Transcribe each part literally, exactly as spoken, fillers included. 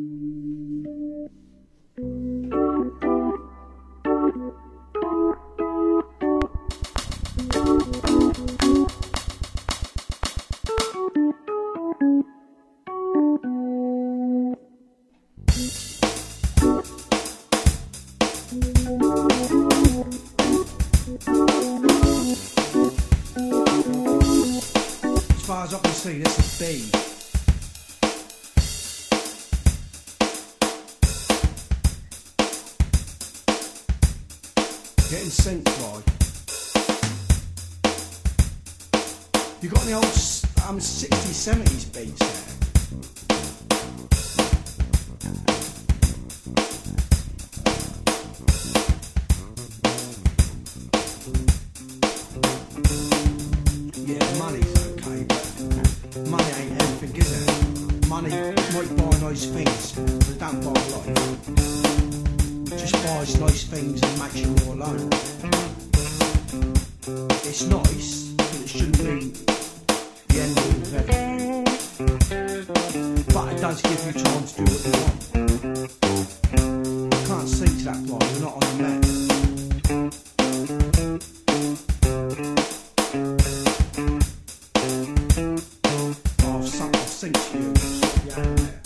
As far as I can see, this is B. Getting synced right. You got any old um, sixties, seventies beats there? Yeah, money's okay, but money ain't everything, is it? Money might buy nice things, but it don't buy life. It just buys nice things and makes you more alone. It's nice, but it shouldn't be the end of everything. But it does give you time to do what you want. You can't see to that point, you're not on the map. Oh, I've sunk, I've synced you. Yeah, there.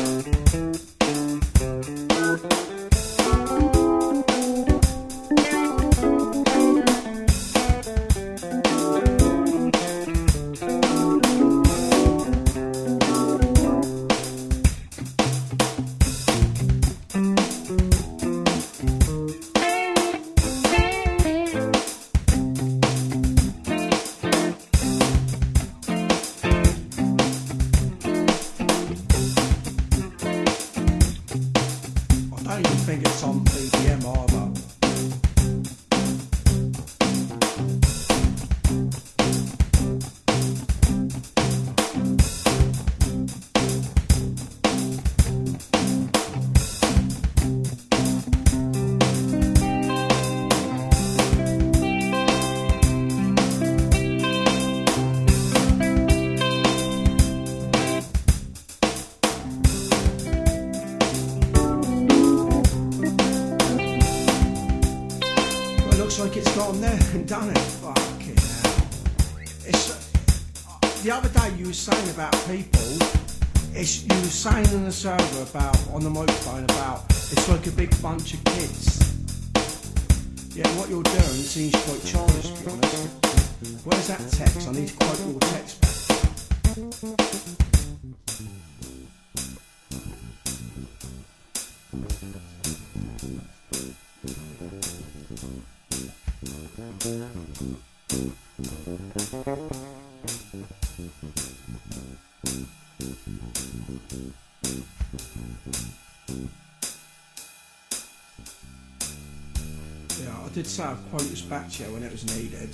I don't even think it's on B P M either. Looks like it's gone there and done it. Fucking hell. It's, the other day you were saying about people, it's, you were saying on the server about, on the microphone about, it's like a big bunch of kids. Yeah, what you're doing seems quite childish, to be honest. Where's that text? I need to quote your text back. Yeah, I did say I'd quote this back to you when it was needed.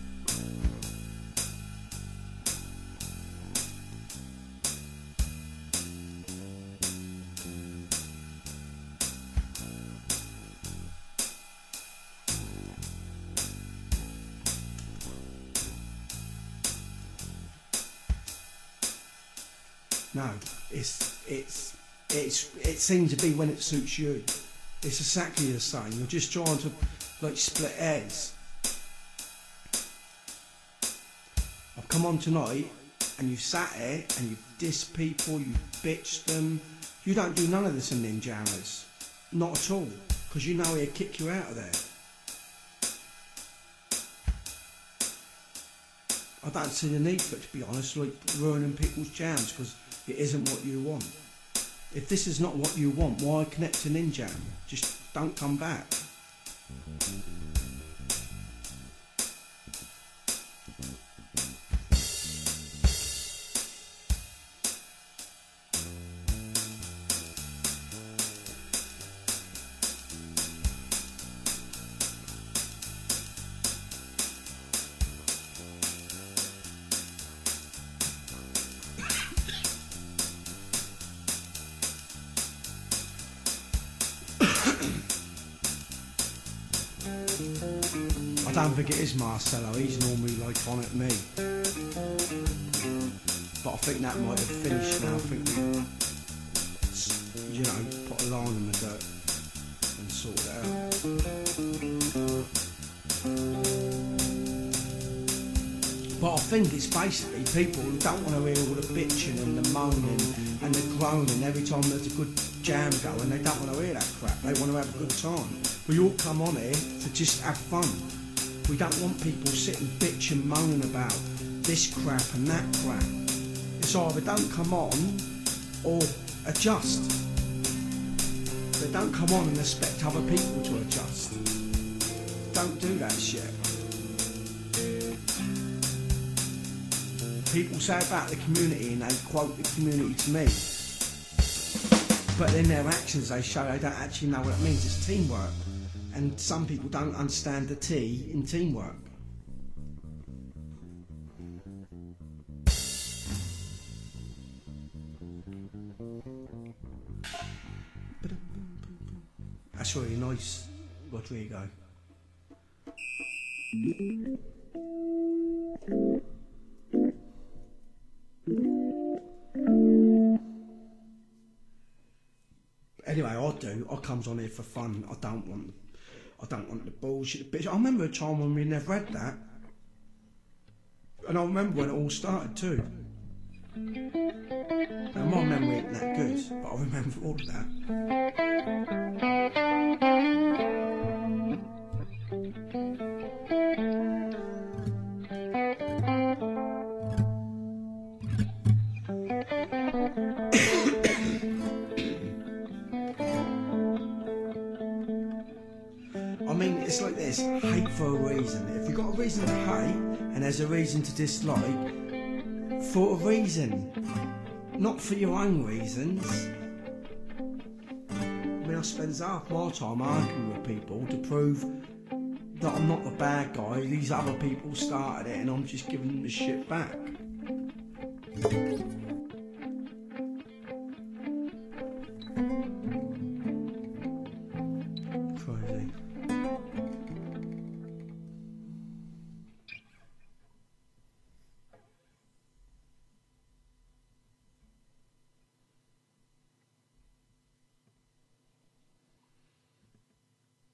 No, it's it's it's it seems to be when it suits you. It's exactly the same. You're just trying to like split hairs. I've come on tonight and you've sat here and you've dissed people, you've bitched them. You don't do none of this in Ninjamas. Not at all. Because you know he'll kick you out of there. I don't see the need for it, to be honest, like ruining people's jams because it isn't what you want. If this is not what you want, why connect to Ninjam? Just don't come back. I don't think it is Marcelo, he's normally like on at me. But I think that might have finished now. I think we you know, put a line in the dirt and sort it out. But I think it's basically people who don't want to hear all the bitching and the moaning and the groaning every time there's a good jam going. They don't want to hear that crap. They want to have a good time. We all come on here to just have fun. We don't want people sitting bitch and moaning about this crap and that crap. It's either don't come on or adjust. They don't come on and expect other people to adjust. Don't do that shit. People say about the community and they quote the community to me, but in their actions they show they don't actually know what it means. It's teamwork, and some people don't understand the T in teamwork. That's really nice, Rodrigo. Anyway, I do. I comes on here for fun. I don't want, I don't want the bullshit. Bitch. I remember a time when we never had that, and I remember when it all started too. Now my memory ain't that good, but I remember all of that. I mean, it's like this, hate for a reason. If you've got a reason to hate, and there's a reason to dislike, for a reason, not for your own reasons. I mean, I spend half my time arguing with people to prove that I'm not the bad guy, these other people started it and I'm just giving them the shit back.